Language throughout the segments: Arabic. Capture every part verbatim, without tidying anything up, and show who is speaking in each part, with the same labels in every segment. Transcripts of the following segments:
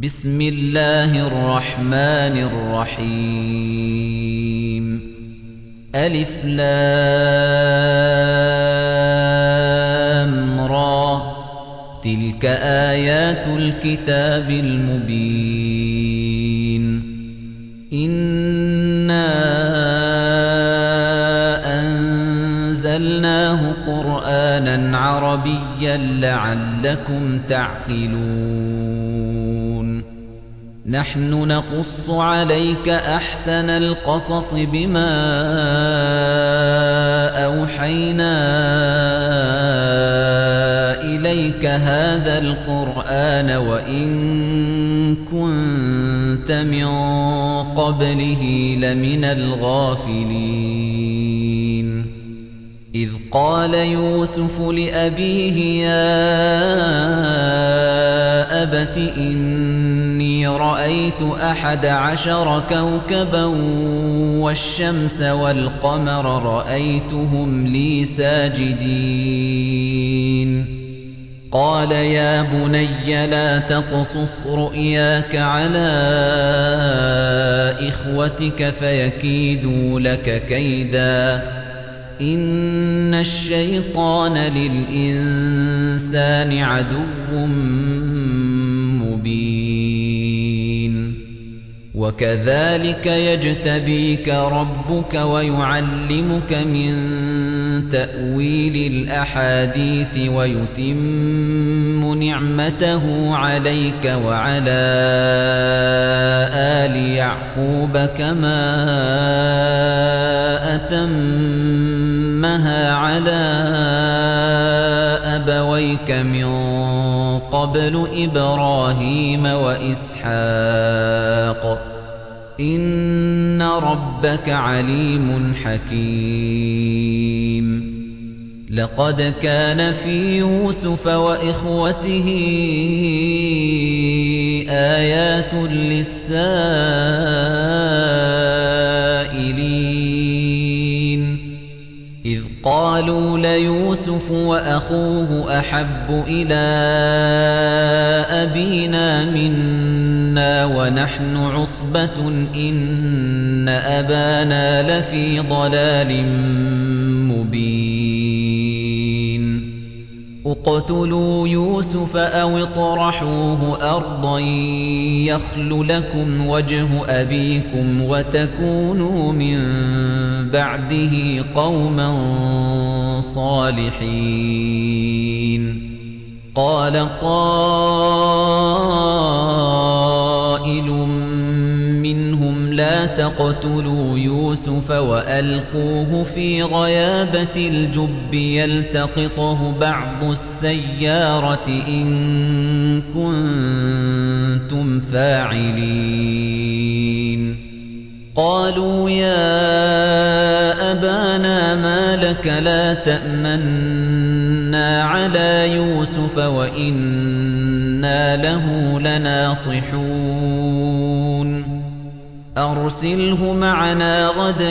Speaker 1: بسم الله الرحمن الرحيم ألف لام را تلك آيات الكتاب المبين إنا أنزلناه قرآنا عربيا لعلكم تعقلون نحن نقص عليك أحسن القصص بما أوحينا إليك هذا القرآن وإن كنت من قبله لمن الغافلين إذ قال يوسف لأبيه يا أبت إني رأيت أحد عشر كوكبا والشمس والقمر رأيتهم لي ساجدين قال يا بني لا تقصص رؤياك على إخوتك فيكيدوا لك كيدا إن الشيطان للإنسان عدو مبين وكذلك يجتبيك ربك ويعلمك من تأويل الأحاديث ويتم نعمته عليك وعلى آل يعقوب كما أتمها على أبويك من قبل إبراهيم وإسحاق إن ربك عليم حكيم لقد كان في يوسف وإخوته آيات للسائلين إذ قالوا ليوسف وأخوه أحب إلى أبينا منا ونحن عصبة إن أبانا لفي ضلال مبين اقتلوا يوسف أو اطرحوه أرضا يخل لكم وجه أبيكم وتكونوا من بعده قوما صالحين قال قائل منهم لا تقتلوا يوسف وألقوه في غيابة الجب يلتقطه بعض السيارة إن كنتم فاعلين قالوا يا أبانا ما لك لا تأمنا على يوسف وإنا له لناصحون أرسله معنا غدا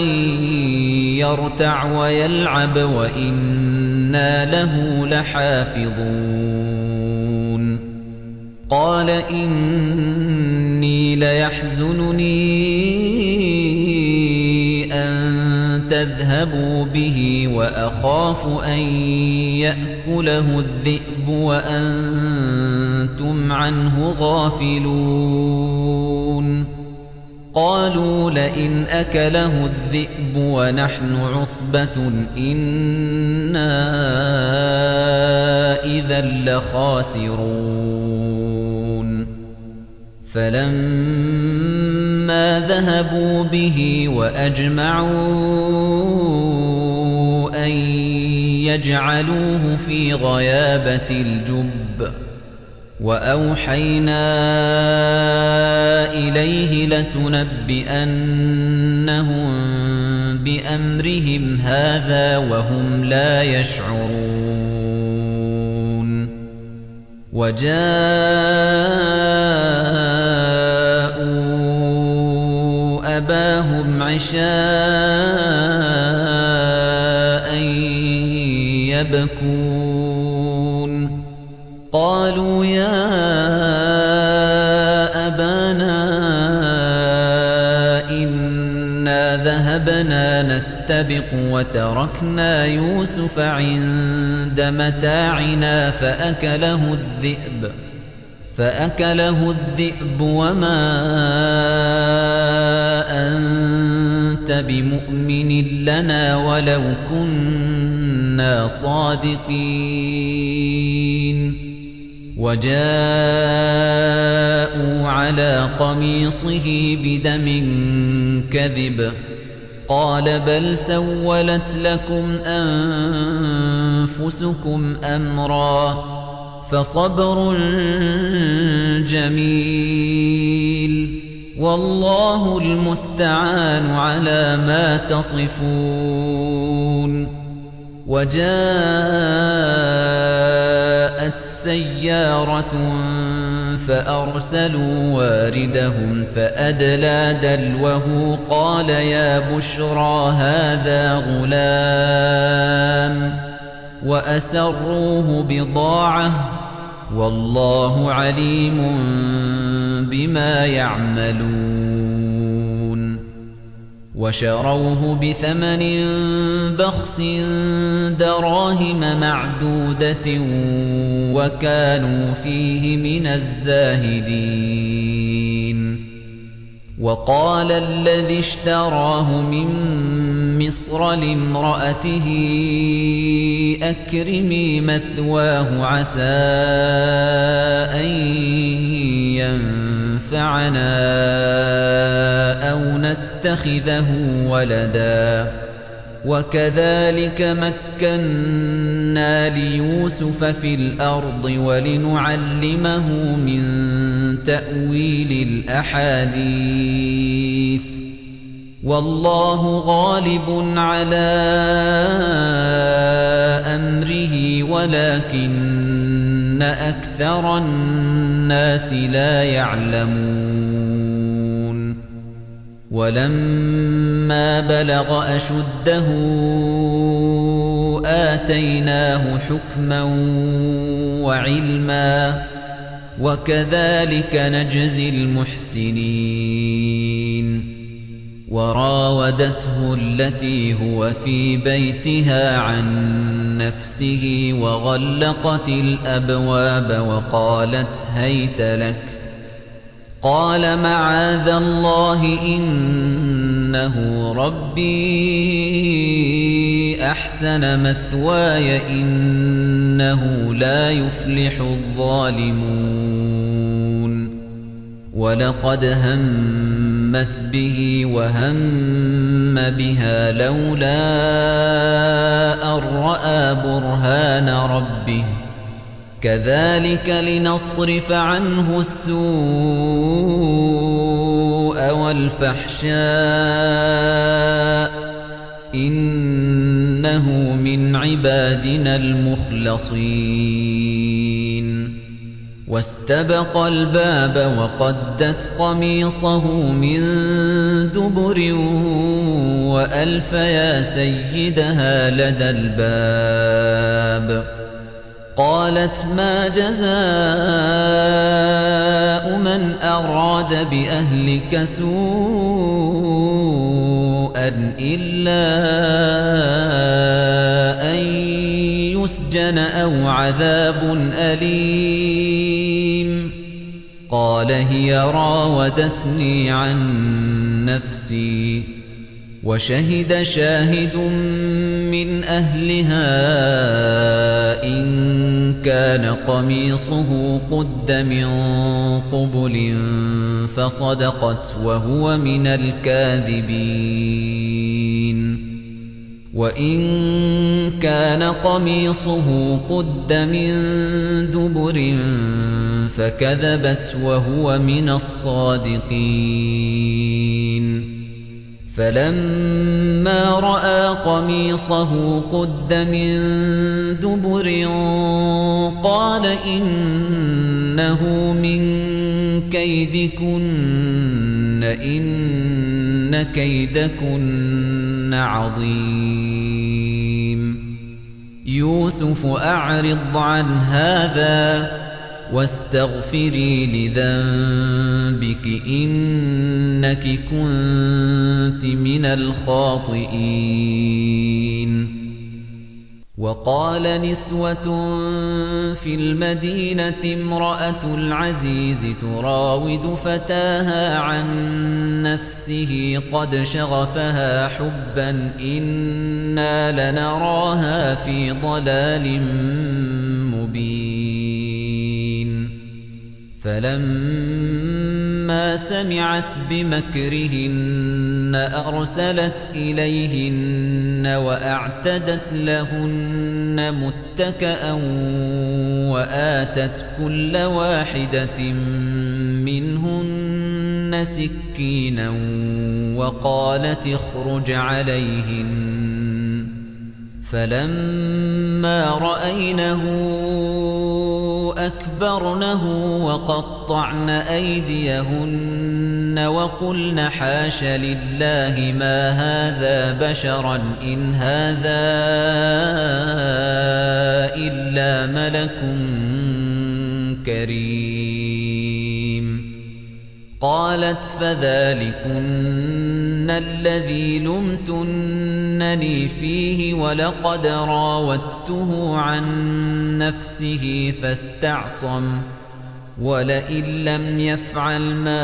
Speaker 1: يرتع ويلعب وإنا له لحافظون قال إني ليحزنني أن تذهبوا به وأخاف أن يأكله الذئب وأنتم عنه غافلون قالوا لئن أكله الذئب ونحن عصبة إنا إذا لخاسرون فلما ذهبوا به وأجمعوا أن يجعلوه في غيابة الجب وأوحينا إليه لتنبئنهم بأمرهم هذا وهم لا يشعرون وجاءوا أباهم عشاء يبكون قالوا يا ذهبنا نستبق وتركنا يوسف عند متاعنا فأكله الذئب فأكله الذئب وما أنت بمؤمن لنا ولو كنا صادقين وجاءوا على قميصه بدم كذب قال بل سولت لكم أنفسكم أمرا فصبر جميل والله المستعان على ما تصفون وجاءت سيارة فأرسلوا واردهم فأدلى دلوه قال يا بشرى هذا غلام وأسروه بضاعة والله عليم بما يعملون وشروه بثمن بخس دراهم معدودة وكانوا فيه من الزاهدين وقال الذي اشتراه من مصر لامرأته أكرمي مثواه عسى أن ينفعنا أو نتخذه ولدا وكذلك مكنا ليوسف في الأرض ولنعلمه من تأويل الأحاديث والله غالب على أمره ولكن أكثر الناس لا يعلمون ولما بلغ أشده آتيناه حكما وعلما وكذلك نجزي المحسنين وراودته التي هو في بيتها عن نفسه وغلقت الأبواب وقالت هيت لك قال معاذ الله إنه ربي أحسن مثواي إنه لا يفلح الظالمون ولقد همت به وهم بها لولا أن رأى برهان ربه كذلك لنصرف عنه السوء والفحشاء إنه من عبادنا المخلصين واستبق الباب وقدت قميصه من دبر وألف يا سيدها لدى الباب قالت ما جزاء من أراد بأهلك سوءا إلا أن يسجن أو عذاب أليم قال هي راودتني عن نفسي وشهد شاهد من أهلها إن كان قميصه قد من قبل فصدقت وهو من الكاذبين وإن كان قميصه قد من دبر فكذبت وهو من الصادقين فلما رأى قميصه قد من دبر قال إنه من كيدكن إن كيدكن عظيم يوسف أعرض عن هذا واستغفري لذنبك إن إنك كنت من الخاطئين وقال نسوة في المدينة امرأة العزيز تراود فتاها عن نفسه قد شغفها حبا إنا لنراها في ضلال مبين فلما سمعت بمكرهن أرسلت إليهن وأعتدت لهن متكأ وآتت كل واحدة منهن سكينا وقالت اخرج عليهن فلما رأينه أكبرنه وقطعن أيديهن وقلن حاش لله ما هذا بشرا إن هذا إلا ملك كريم قالت فذلكن الذي لمتنني فيه ولقد راودته عن نفسه فاستعصم ولئن لم يفعل ما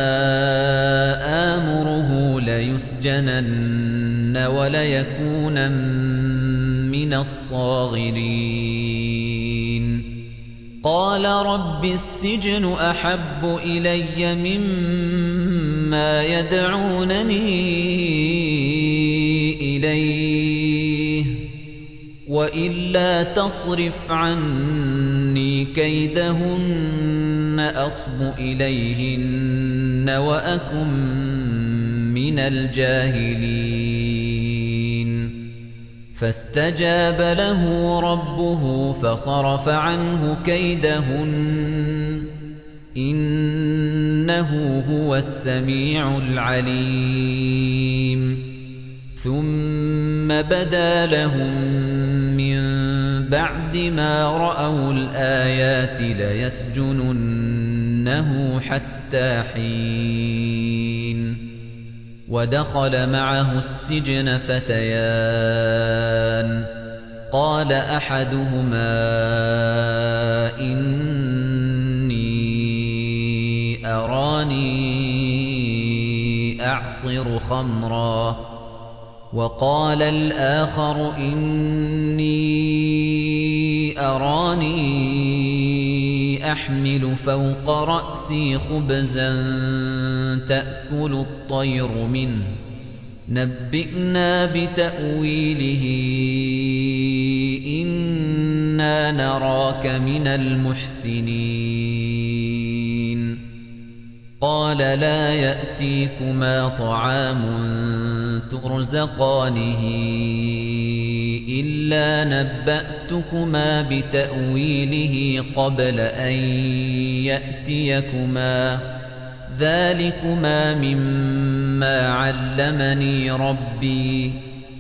Speaker 1: آمره ليسجنن وليكونن من الصاغرين قال رب السجن أحب إلي مما يدعونني إليه وإلا تصرف عني كيدهن أصب إليهن وأكن من الجاهلين فاستجاب له ربه فصرف عنه كيدهن إنه هو السميع العليم ثم بدا لهم من بعد ما رأوا الآيات ليسجننه حتى حين ودخل معه السجن فتيان قال أحدهما إني أراني أعصر خمرا وقال الآخر إني أراني أحمل فوق رأسي خبزا تأكل الطير منه نبئنا بتأويله إنا نراك من المحسنين قال لا يأتيكما طعام ترزقانه إلا نبأتكما بتأويله قبل أن يأتيكما ذلكما مما علمني ربي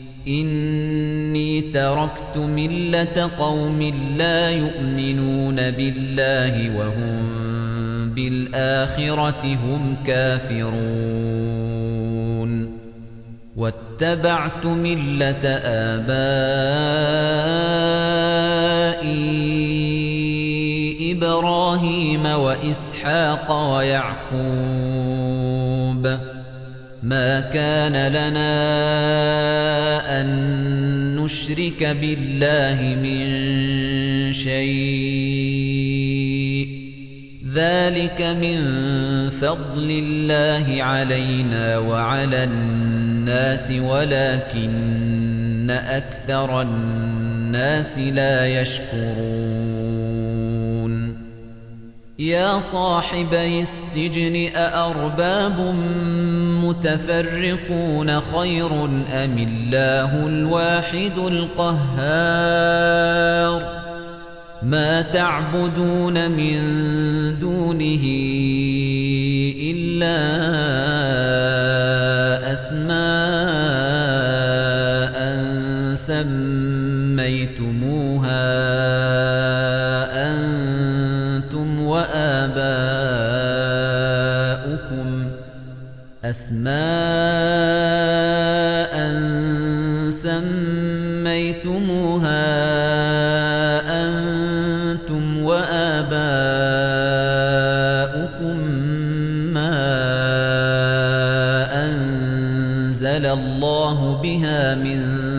Speaker 1: إني تركت ملة قوم لا يؤمنون بالله وهم بالآخرة هم كافرون واتبعت ملة آبائي إبراهيم وإسحاق ويعقوب ما كان لنا أن نشرك بالله من شيء ذلك من فضل الله علينا وعلى الناس ولكن أكثر الناس لا يشكرون يا صاحبي السجن أأرباب متفرقون خير أم الله الواحد القهار ما تعبدون من دونه إلا أسماء سميتموها أنتم وآباؤكم أَسْمَاءً سَمَّيْتُمُوهَا أَنْتُمْ وَآبَاؤُكُمْ مَا أَنزَلَ اللَّهُ بِهَا مِنْ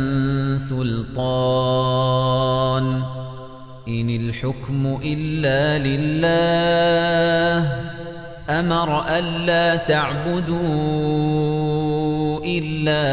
Speaker 1: سُلْطَانٍ إِنِ الْحُكْمُ إِلَّا لِلَّهِ أَمَرَ أَلَّا تَعْبُدُوا إِلَّا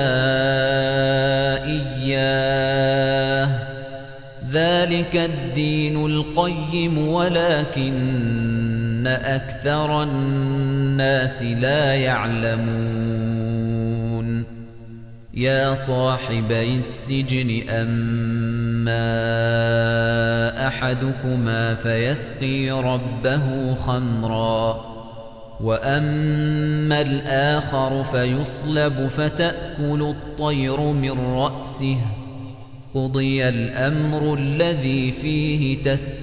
Speaker 1: إِيَّاهُ ذَلِكَ الدِّينُ الْقَيِّمُ وَلَكِنَّ أَكْثَرَ النَّاسِ لَا يَعْلَمُونَ يَا صَاحِبَيِ السِّجْنِ أَمَّا أَحَدُكُمَا فَيَسْقِي رَبَّهُ خَمْرًا وَأَمَّا الْآخَرُ فَيُصْلَبُ فَتَأْكُلُ الطَّيْرُ مِنْ رَأْسِهِ قُضِيَ الْأَمْرُ الَّذِي فِيهِ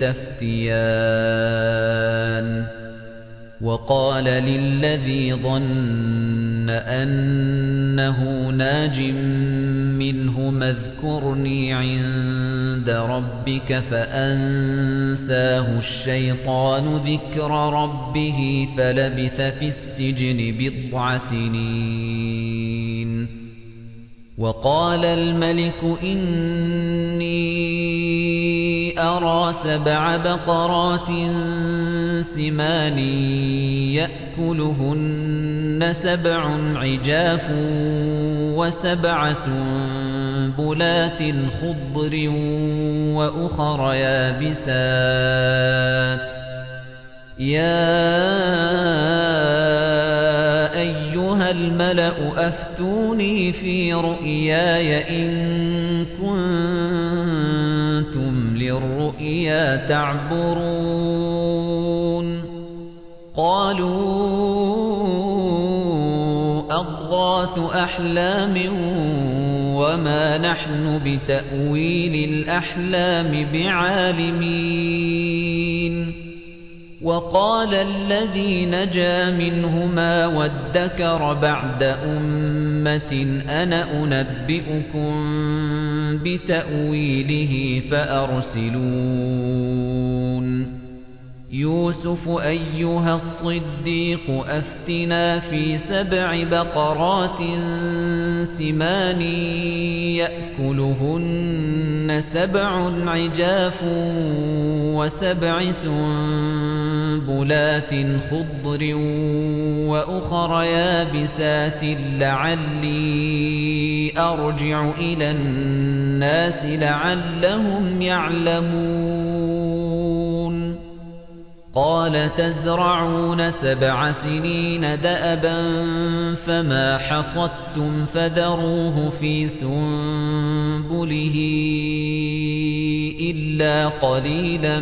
Speaker 1: تَسْتَفْتِيَانِ وَقَالَ لِلَّذِي ظَنَّ أَنَّهُ نَاجٍ مِنْهُمَا اذْكُرْنِي عِندَ رَبِّكَ فَأَنسَاهُ الشَّيْطَانُ ذِكْرَ رَبِّهِ فَلَبِثَ فِي السِّجْنِ بِضْعَ سِنِينَ وَقَالَ الْمَلِكُ إِنِّي أَرَى سَبْعَ بَقَرَاتٍ سِمَانٍ يَأْكُلُهُنَّ سَبْعٌ عِجَافٌ وَسَبْعَ سُنبُلَاتٍ خُضْرٍ وَأُخَرَ يَابِسَاتٍ يَا أَيُّهَا الْمَلَأُ أَفْتُونِي فِي رُؤْيَايَ إِن كُنتُمْ لِلرُّؤْيَا تَعْبُرُونَ قَالُوا أَضْغَاثُ أَحْلَامٍ وَمَا نَحْنُ بِتَأْوِيلِ الْأَحْلَامِ بِعَالِمِينَ وَقَالَ الَّذِي نَجَا مِنْهُمَا وَادَّكَرَ بَعْدَ أُمَّةٍ أَنَا أُنَبِّئُكُم بِتَأْوِيلِهِ فَأَرْسِلُونِ يُوسُفُ أَيُّهَا الصِّدِّيقُ أَفْتِنَا فِي سَبْعِ بَقَرَاتٍ سِمَانٍ يَأْكُلُهُنَّ سَبْعٌ عِجَافٌ وَسَبْعِ سُنبُلَاتٍ خُضْرٍ وَأُخَرَ يَابِسَاتٍ لَعَلِّي أَرْجِعُ إِلَى النَّاسِ لَعَلَّهُمْ يَعْلَمُونَ قَالَ تَزْرَعُونَ سَبْعَ سِنِينَ دَأَبًا فَمَا حَصَدتُّمْ فَذَرُوهُ فِي سُنبُلِهِ إِلَّا قَلِيلًا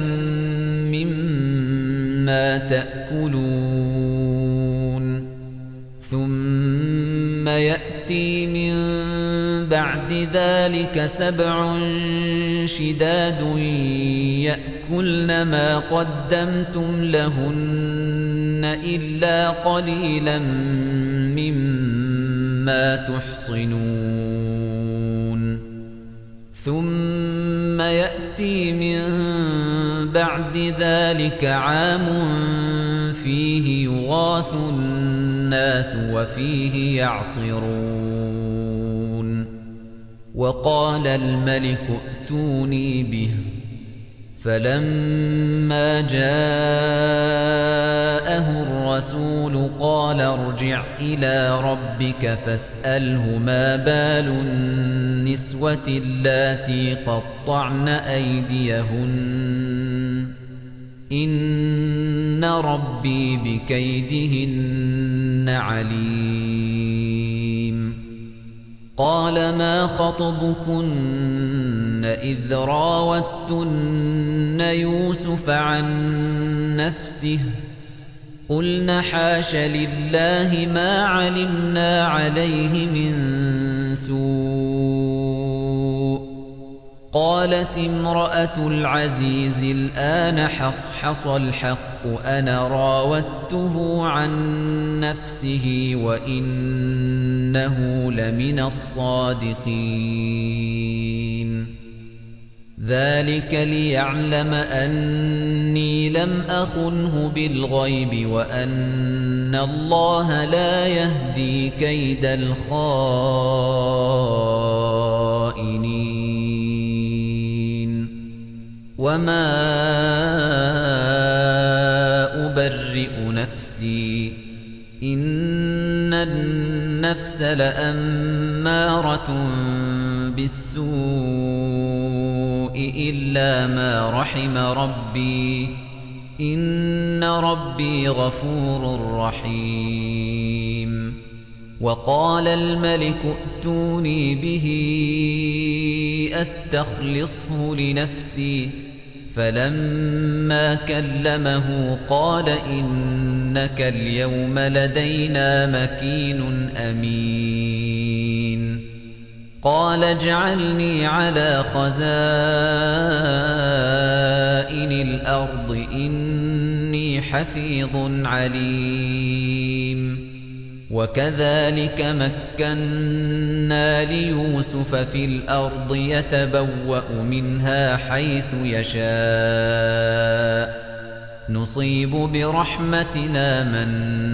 Speaker 1: مِّمَّا تَأْكُلُونَ ثُمَّ يَأْتِي مِن بَعْدِ ذَلِكَ سَبْعٌ شِدَادٌ يَأْكُلْنَ مَا قَدَّمْتُمْ لَهُنَّ إِلَّا قَلِيلًا مِّمَّا تُحْصِنُونَ ثُمَّ يَأْتِي مِن بَعْدِ ذَلِكَ عَامٌ فِيهِ يُغَاثُ النَّاسُ وَفِيهِ يَعْصِرُونَ وَقَالَ الْمَلِكُ ائْتُونِي بِهِ فَلَمَّا جَاءَهُ الرَّسُولُ قَالَ ارْجِعْ إِلَى رَبِّكَ فَاسْأَلْهُ مَا بَالُ النِّسْوَةِ اللَّاتِي قَطَّعْنَ أَيْدِيَهُنَّ إِنَّ رَبِّي بِكَيْدِهِنَّ عَلِيمٌ قَالَ مَا خَطْبُكُنَّ إِذْ رَاوَدتُّنَّ يُوسُفَ عَن نَّفْسِهِ قُلْنَ حَاشَ لِلَّهِ مَا عَلِمْنَا عَلَيْهِ مِن سُوءٍ قالت امرأة العزيز الآن حصحص الحق أنا راودته عن نفسه وإنه لمن الصادقين ذلك ليعلم أني لم أخنه بالغيب وأن الله لا يهدي كيد الخائنين وما أبرئ نفسي إن النفس لأمارة بالسوء إلا ما رحم ربي إن ربي غفور رحيم وقال الملك ائتوني به أستخلصه لنفسي فلما كلمه قال إنك اليوم لدينا مكين أمين قال اجعلني على خزائن الأرض إني حفيظ عليم وكذلك مكنا ليوسف في الأرض يتبوأ منها حيث يشاء نصيب برحمتنا من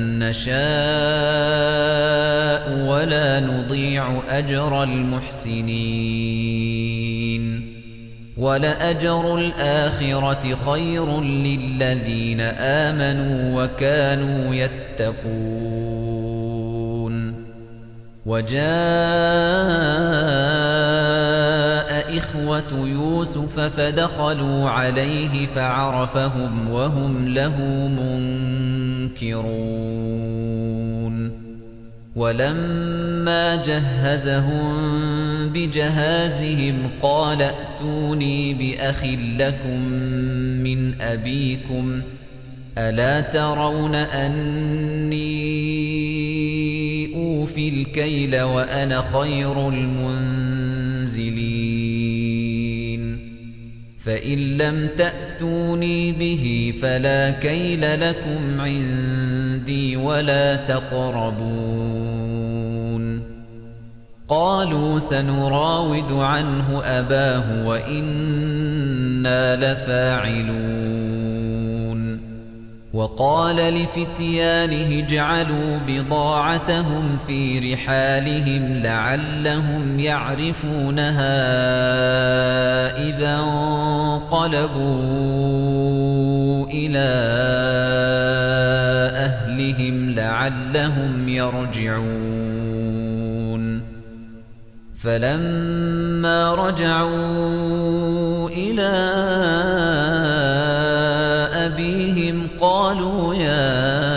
Speaker 1: نشاء ولا نضيع أجر المحسنين ولأجر الآخرة خير للذين آمنوا وكانوا يتقون وجاء إخوة يوسف فدخلوا عليه فعرفهم وهم له منكرون ولما جهزهم بجهازهم قال ائتوني بأخ لكم من أبيكم ألا ترون أني أوفي الكيل وأنا خير المنزلين فإن لم تأتوني به فلا كيل لكم عندي ولا تقربون قالوا سنراود عنه أباه وإنا لفاعلون وقال لفتيانه اجعلوا بضاعتهم في رحالهم لعلهم يعرفونها إذا انقلبوا إلى أهلهم لعلهم يرجعون فلما رجعوا إلى أبيهم قالوا يا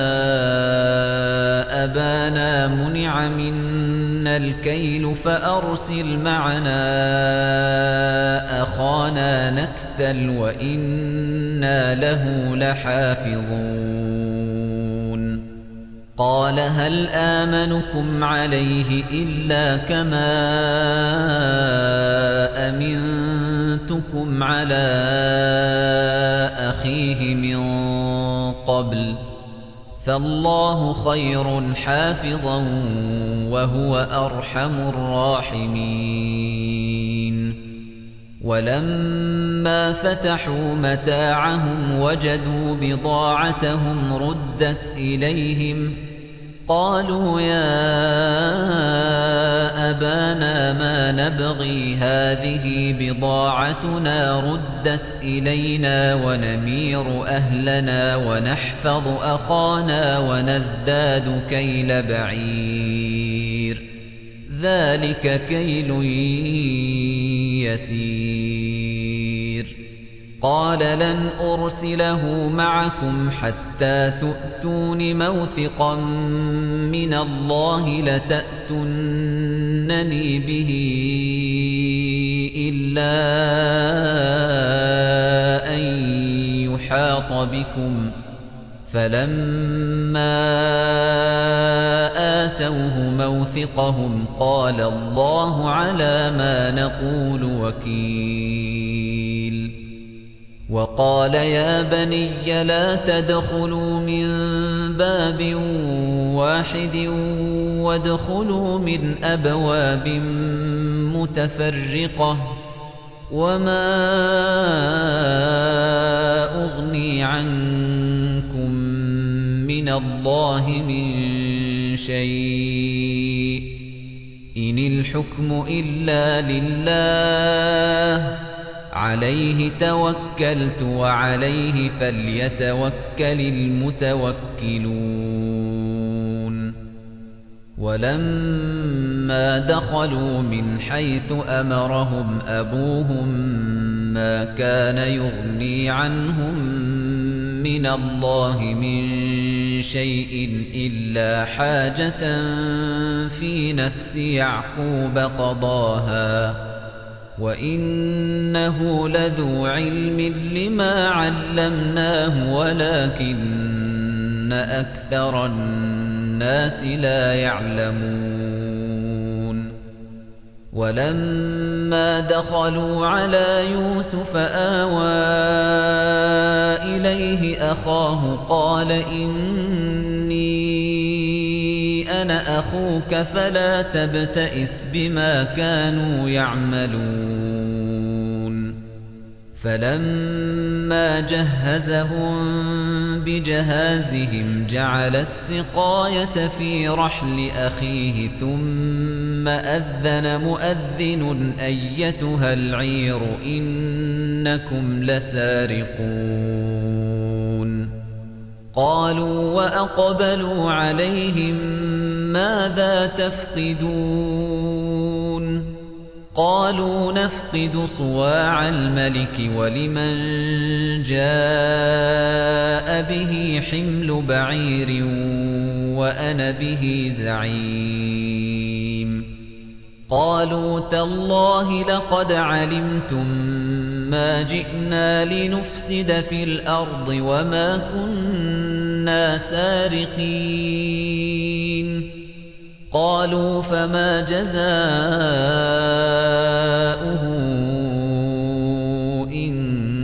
Speaker 1: أبانا منع منا الكيل فأرسل معنا أخانا نكتل وإنا له لحافظون قال هل آمنكم عليه إلا كما أمنتكم على أخيه من قبل فالله خير حافظا وهو أرحم الراحمين ولما فتحوا متاعهم وجدوا بضاعتهم ردت إليهم قالوا يا أبانا ما نبغي هذه بضاعتنا ردت إلينا ونمير أهلنا ونحفظ أخانا ونزداد كيل بعير ذلك كيل يسير قال لن أرسله معكم حتى تؤتون موثقا من الله لتأتونني به إلا أن يحاط بكم فلما آتوه موثقا ليوثقهم قال الله على ما نقول وكيل وقال يا بني لا تدخلوا من باب واحد وادخلوا من أبواب متفرقة وما أغني عنكم من الله من شيء إن الحكم إلا لله عليه توكلت وعليه فليتوكل المتوكلون ولما دخلوا من حيث أمرهم أبوهم ما كان يغني عنهم من الله من شيء إلا حاجة في نفس يعقوب قضاها وإنه لذو علم لما علمناه ولكن أكثر الناس لا يعلمون ولما دخلوا على يوسف آوى إليه أخاه قال إني أنا أخوك فلا تبتئس بما كانوا يعملون فلما جهزهم بجهازهم جعل السقاية في رحل أخيه ثم أذن مؤذن أيتها العير إنكم لسارقون قالوا وأقبلوا عليهم ماذا تفقدون قالوا نفقد صواع الملك ولمن جاء به حمل بعير وأنا به زعيم قالوا تالله لقد علمتم ما جئنا لنفسد في الأرض وما كنا سارقين قالوا فما جزاؤه إن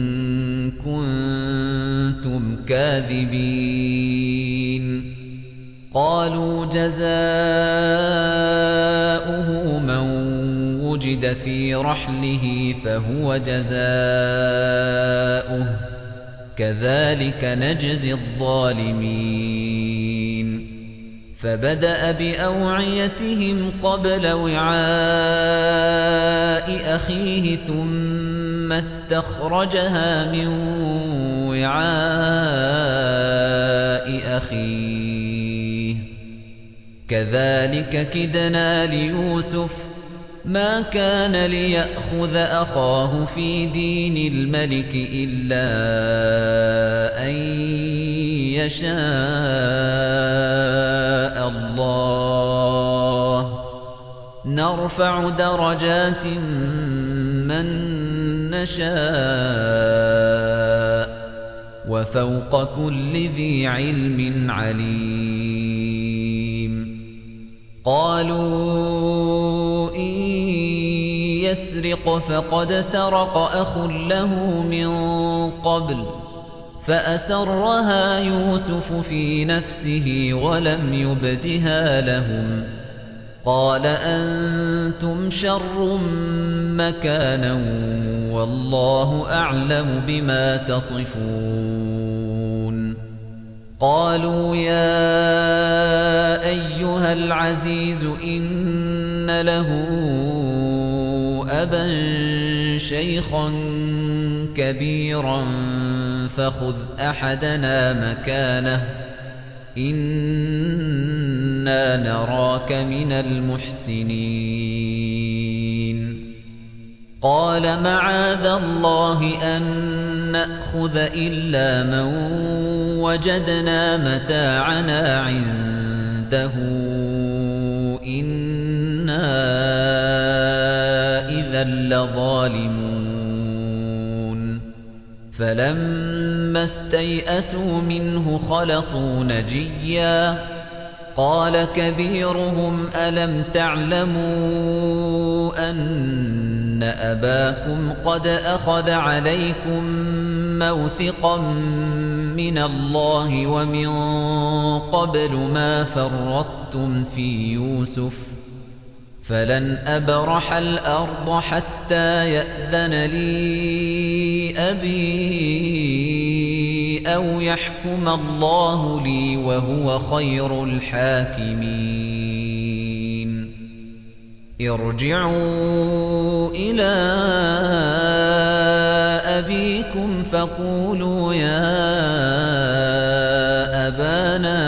Speaker 1: كنتم كاذبين قالوا جزاؤه من وجد في رحله فهو جزاؤه كذلك نجزي الظالمين فبدأ بأوعيتهم قبل وعاء أخيه ثم استخرجها من وعاء أخيه كذلك كدنا ليوسف ما كان ليأخذ أخاه في دين الملك إلا أن يشاء الله نرفع درجات من نشاء وفوق كل ذي علم عليم قالوا إن يسرق فقد سرق أخ له من قبل فأسرها يوسف في نفسه ولم يبدها لهم قال أنتم شر مكانا والله أعلم بما تصفون قالوا يا أيها العزيز إن له أبا شيخا كبيرا فخذ أحدنا مكانه إنا نراك من المحسنين قال معاذ الله أن نأخذ إلا من وجدنا متاعنا عنده إنا إذا لظالمون فلما استيئسوا منه خلصوا نجيا قال كبيرهم ألم تعلموا أن أباكم قد أخذ عليكم موثقا من الله ومن قبل ما فرطتم في يوسف فلن أبرح الأرض حتى يأذن لي أبي أو يحكم الله لي وهو خير الحاكمين ارجعوا إلى أبيكم فقولوا يا أبانا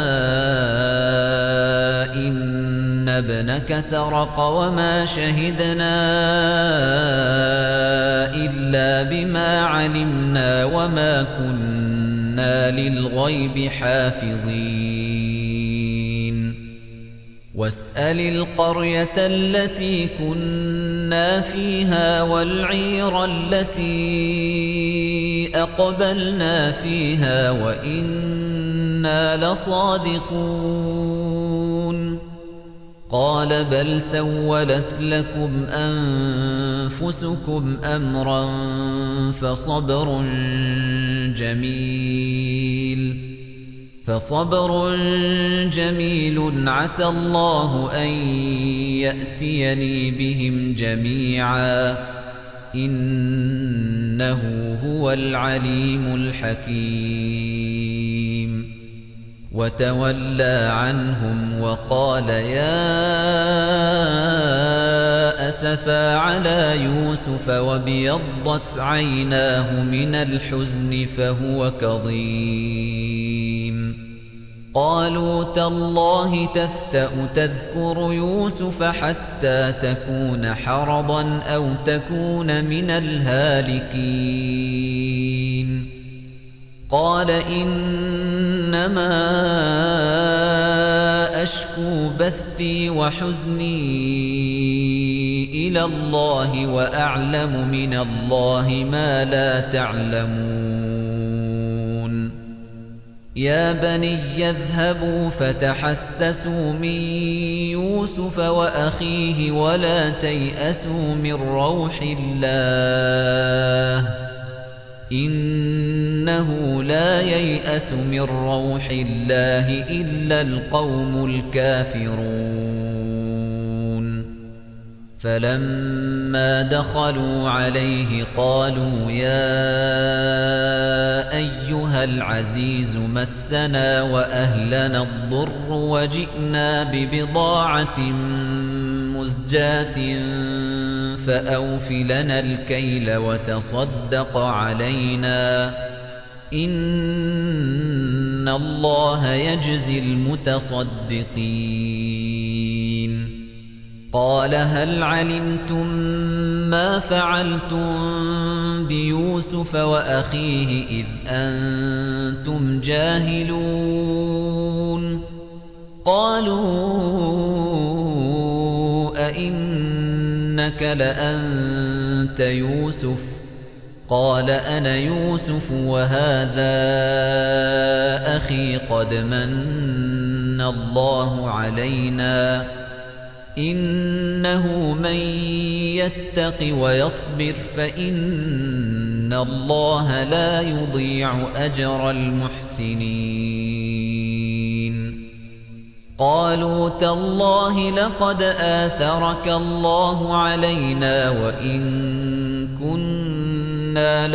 Speaker 1: إن ابنك سرق وما شهدنا إلا بما علمنا وما كنا للغيب حافظين واسأل القرية التي كنا فيها والعير التي أقبلنا فيها وإنا لصادقون قال بل سولت لكم أنفسكم أمرا فصبر جميل فصبر جميل عسى الله أن يأتيني بهم جميعا إنه هو العليم الحكيم وتولى عنهم وقال يا أسفا على يوسف وابيضت عيناه من الحزن فهو كظيم قالوا تالله تفتأ تذكر يوسف حتى تكون حرضا أو تكون من الهالكين قال إنما أشكو بثي وحزني إلى الله وأعلم من الله ما لا تعلمون يا بني يذهبوا فتحسسوا من يوسف وأخيه ولا تيأسوا من روح الله إنه لا ييأس من روح الله إلا القوم الكافرون فلما دخلوا عليه قالوا يا أيها العزيز مسنا وأهلنا الضر وجئنا ببضاعة مزجاة فأوف لنا الكيل وتصدق علينا إن الله يجزي المتصدقين قال هل علمتم ما فعلتم بيوسف وأخيه إذ أنتم جاهلون قالوا أئنك لأنت يوسف قال أنا يوسف وهذا أخي قد من الله علينا إنه من يتق ويصبر فإن الله لا يضيع أجر المحسنين قالوا تالله لقد آثرك الله علينا وإن كنا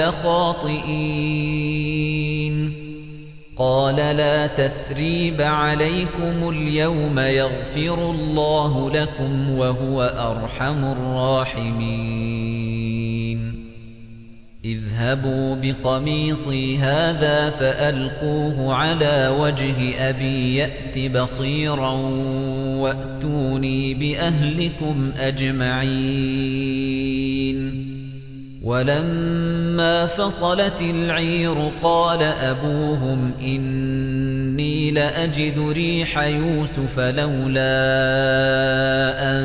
Speaker 1: لخاطئين قال لا تثريب عليكم اليوم يغفر الله لكم وهو أرحم الراحمين اذهبوا بقميصي هذا فألقوه على وجه أبي يأت بصيرا وأتوني بأهلكم أجمعين ولما فصلت العير قال أبوهم إني لأجد ريح يوسف لولا أن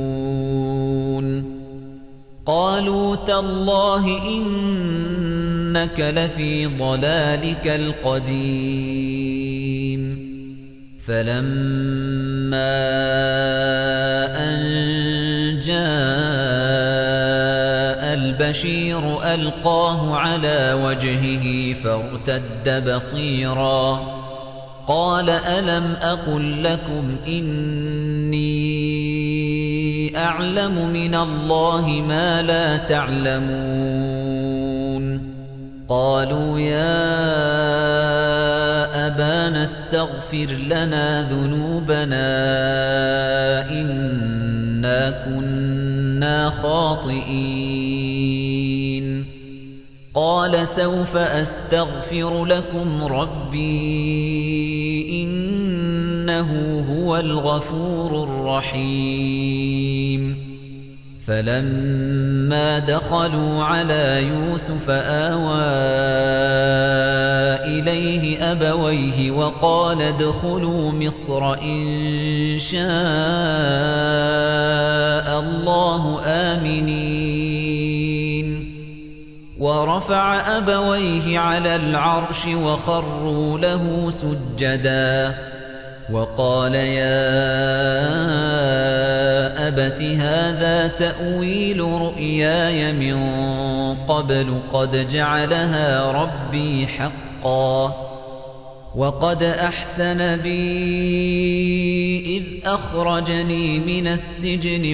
Speaker 1: تفندون قالوا تالله إنك إنك لفي ضلالك القديم فلما أن جاء البشير ألقاه على وجهه فارتد بصيرا قال ألم أقل لكم إني أعلم من الله ما لا تعلمون قالوا يا أبانا استغفر لنا ذنوبنا إنا كنا خاطئين قال سوف أستغفر لكم ربي إنه هو الغفور الرحيم فلما دخلوا على يوسف آوى إليه أبويه وقال ادخلوا مصر إن شاء الله آمنين ورفع أبويه على العرش وخروا له سجدا وقال يا أبت هذا تأويل رؤياي من قبل قد جعلها ربي حقا وقد أحسن بي إذ أخرجني من السجن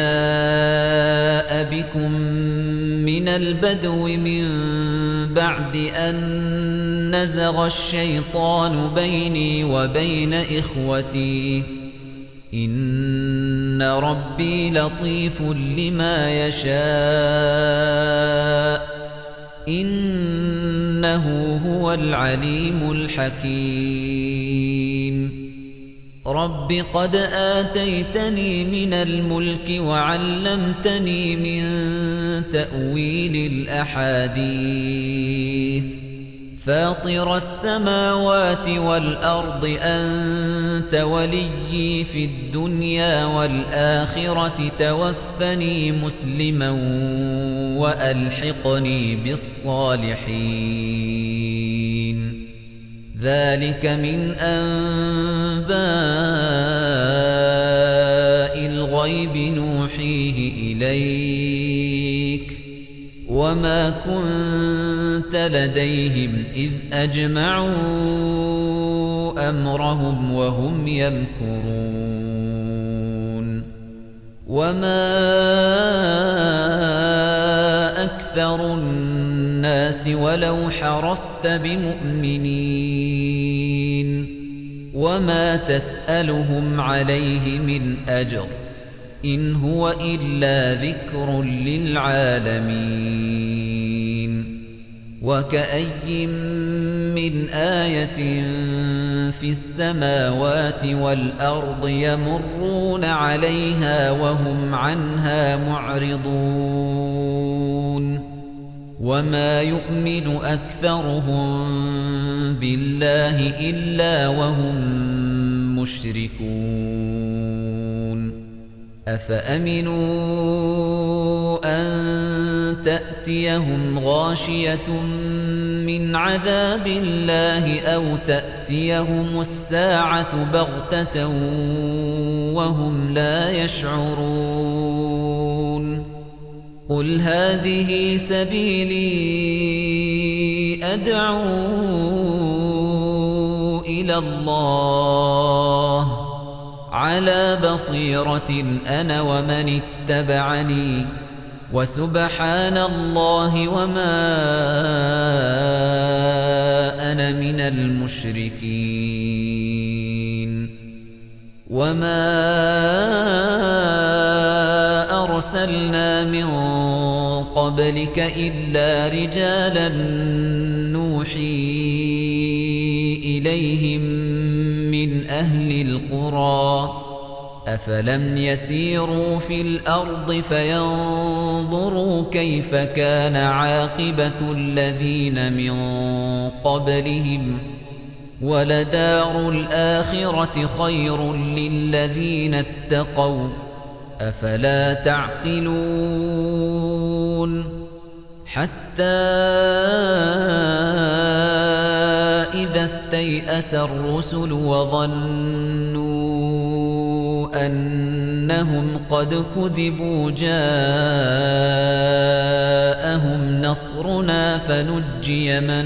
Speaker 1: وجاء بكم من البدو من بعد أن نزغ الشيطان بيني وبين إخوتي إن ربي لطيف لما يشاء إنه هو العليم الحكيم رب قد آتيتني من الملك وعلمتني من تأويل الأحاديث فاطر السماوات والأرض أنت وليي في الدنيا والآخرة توفني مسلما وألحقني بالصالحين ذلك من أنباء الغيب نوحيه إليك وما كنت لديهم إذ أجمعوا أمرهم وهم يمكرون وما أكثر الناس ولو حرصت بمؤمنين وما تسألهم عليه من أجر إن هو إلا ذكر للعالمين وكأي من آية في السماوات والأرض يمرون عليها وهم عنها معرضون وما يؤمن أكثرهم بالله إلا وهم مشركون أفأمنوا أن تأتيهم غاشية من عذاب الله أو تأتيهم الساعة بغتة وهم لا يشعرون قل هذه سبيلي أدعو إلى الله على بصيرة أنا ومن اتبعني وسبحان الله وما أنا من المشركين وما أرسلنا من قبلك إلا رجالا نوحي إليهم من أهل القرى أفلم يسيروا في الأرض فينظروا كيف كان عاقبة الذين من قبلهم ولدار الآخرة خير للذين اتقوا أفلا تعقلون حتى إذا استيأس الرسل وظنوا أنهم قد كذبوا جاءهم نصرنا فنجي من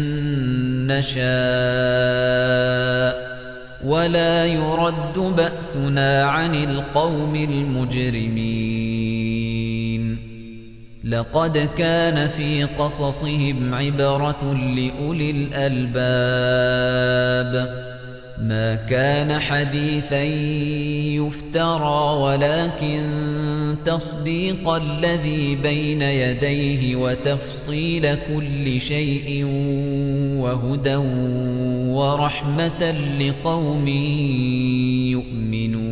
Speaker 1: نشاء ولا يرد بأسنا عن القوم المجرمين لقد كان في قصصهم عبرة لأولي الألباب ما كان حديثا يفترى ولكن تصديق الذي بين يديه وتفصيل كل شيء وهدى ورحمة لقوم يؤمنون